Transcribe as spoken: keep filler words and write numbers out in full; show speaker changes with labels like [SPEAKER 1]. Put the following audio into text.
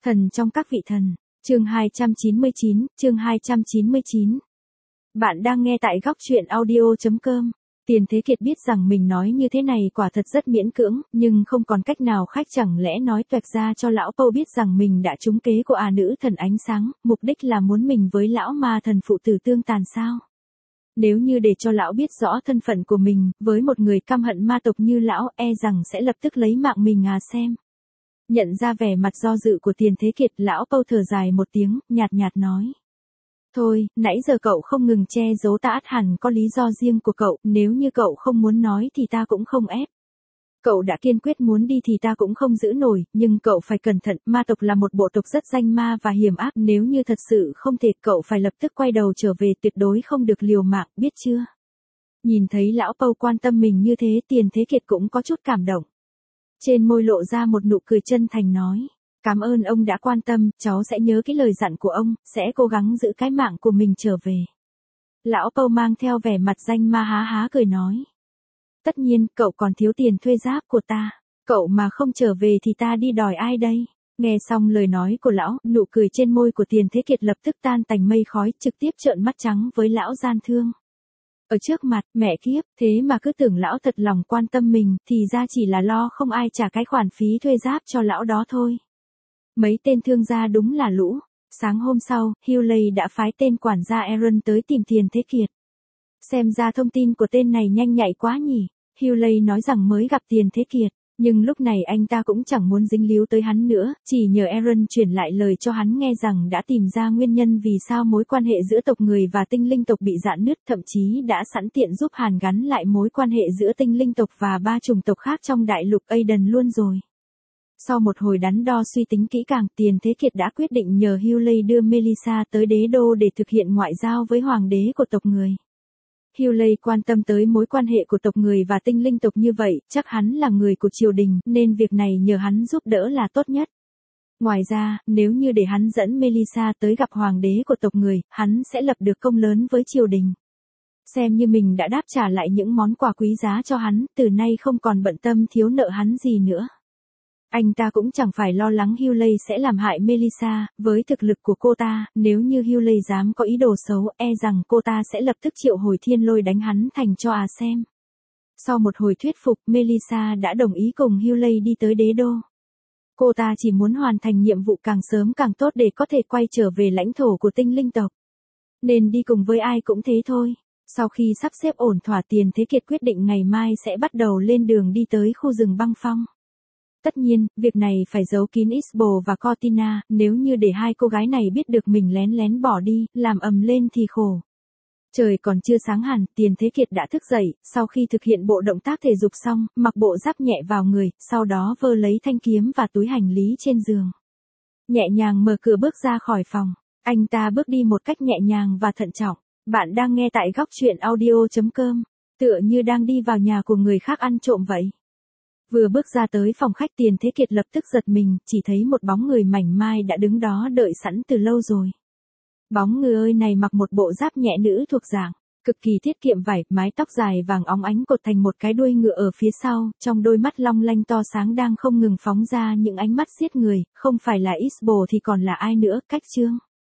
[SPEAKER 1] Thần trong các vị thần, chương hai trăm chín mươi chín, chương hai trăm chín mươi chín. Bạn đang nghe tại góc truyện audio chấm com. Tiền Thế Kiệt biết rằng mình nói như thế này quả thật rất miễn cưỡng, nhưng không còn cách nào khác, chẳng lẽ nói toẹt ra cho lão Pâu biết rằng mình đã trúng kế của à nữ thần ánh sáng, mục đích là muốn mình với lão ma thần phụ tử tương tàn sao? Nếu như để cho lão biết rõ thân phận của mình, với một người căm hận ma tộc như lão, e rằng sẽ lập tức lấy mạng mình à xem. Nhận ra vẻ mặt do dự của Tiền Thế Kiệt, lão Pâu thở dài một tiếng, nhạt nhạt nói. Thôi, nãy giờ cậu không ngừng che giấu ta, ắt hẳn có lý do riêng của cậu, nếu như cậu không muốn nói thì ta cũng không ép. Cậu đã kiên quyết muốn đi thì ta cũng không giữ nổi, nhưng cậu phải cẩn thận, ma tộc là một bộ tộc rất danh ma và hiểm ác, nếu như thật sự không thể cậu phải lập tức quay đầu trở về, tuyệt đối không được liều mạng, biết chưa? Nhìn thấy lão Pâu quan tâm mình như thế, Tiền Thế Kiệt cũng có chút cảm động. Trên môi lộ ra một nụ cười chân thành nói. Cảm ơn ông đã quan tâm, cháu sẽ nhớ cái lời dặn của ông, sẽ cố gắng giữ cái mạng của mình trở về. Lão Pâu mang theo vẻ mặt danh ma há há cười nói. Tất nhiên, cậu còn thiếu tiền thuê giáp của ta. Cậu mà không trở về thì ta đi đòi ai đây? Nghe xong lời nói của lão, nụ cười trên môi của Tiền Thế Kiệt lập tức tan tành mây khói, trực tiếp trợn mắt trắng với lão gian thương. Ở trước mặt, mẹ kiếp, thế mà cứ tưởng lão thật lòng quan tâm mình, thì ra chỉ là lo không ai trả cái khoản phí thuê giáp cho lão đó thôi. Mấy tên thương gia đúng là lũ. Sáng hôm sau, Hewley đã phái tên quản gia Aaron tới tìm Tiền Thế Kiệt. Xem ra thông tin của tên này nhanh nhạy quá nhỉ. Hewley nói rằng mới gặp Tiền Thế Kiệt, nhưng lúc này anh ta cũng chẳng muốn dính líu tới hắn nữa, chỉ nhờ Aaron truyền lại lời cho hắn nghe rằng đã tìm ra nguyên nhân vì sao mối quan hệ giữa tộc người và tinh linh tộc bị rạn nứt, thậm chí đã sẵn tiện giúp hàn gắn lại mối quan hệ giữa tinh linh tộc và ba chủng tộc khác trong đại lục Aiden luôn rồi. Sau một hồi đắn đo suy tính kỹ càng, Tiền Thế Kiệt đã quyết định nhờ Hewley đưa Melissa tới đế đô để thực hiện ngoại giao với hoàng đế của tộc người. Hewley quan tâm tới mối quan hệ của tộc người và tinh linh tộc như vậy, chắc hắn là người của triều đình, nên việc này nhờ hắn giúp đỡ là tốt nhất. Ngoài ra, nếu như để hắn dẫn Melissa tới gặp hoàng đế của tộc người, hắn sẽ lập được công lớn với triều đình. Xem như mình đã đáp trả lại những món quà quý giá cho hắn, từ nay không còn bận tâm thiếu nợ hắn gì nữa. Anh ta cũng chẳng phải lo lắng Hewley sẽ làm hại Melissa, với thực lực của cô ta, nếu như Hewley dám có ý đồ xấu, e rằng cô ta sẽ lập tức triệu hồi thiên lôi đánh hắn thành cho à xem. Sau một hồi thuyết phục, Melissa đã đồng ý cùng Hewley đi tới đế đô. Cô ta chỉ muốn hoàn thành nhiệm vụ càng sớm càng tốt để có thể quay trở về lãnh thổ của tinh linh tộc. Nên đi cùng với ai cũng thế thôi. Sau khi sắp xếp ổn thỏa, Tiền Thế Kiệt quyết định ngày mai sẽ bắt đầu lên đường đi tới khu rừng băng phong. Tất nhiên, việc này phải giấu kín Isabel và Cortina, nếu như để hai cô gái này biết được mình lén lén bỏ đi, làm ầm lên thì khổ. Trời còn chưa sáng hẳn, Tiền Thế Kiệt đã thức dậy, sau khi thực hiện bộ động tác thể dục xong, mặc bộ giáp nhẹ vào người, sau đó vơ lấy thanh kiếm và túi hành lý trên giường. Nhẹ nhàng mở cửa bước ra khỏi phòng, anh ta bước đi một cách nhẹ nhàng và thận trọng. Bạn đang nghe tại góc truyện audio chấm com, tựa như đang đi vào nhà của người khác ăn trộm vậy. Vừa bước ra tới phòng khách, Tiền Thế Kiệt lập tức giật mình, chỉ thấy một bóng người mảnh mai đã đứng đó đợi sẵn từ lâu rồi. Bóng người ơi này mặc một bộ giáp nhẹ nữ thuộc dạng, cực kỳ tiết kiệm vải, mái tóc dài vàng óng ánh cột thành một cái đuôi ngựa ở phía sau, trong đôi mắt long lanh to sáng đang không ngừng phóng ra những ánh mắt giết người, không phải là Isabel thì còn là ai nữa, Cách Trương.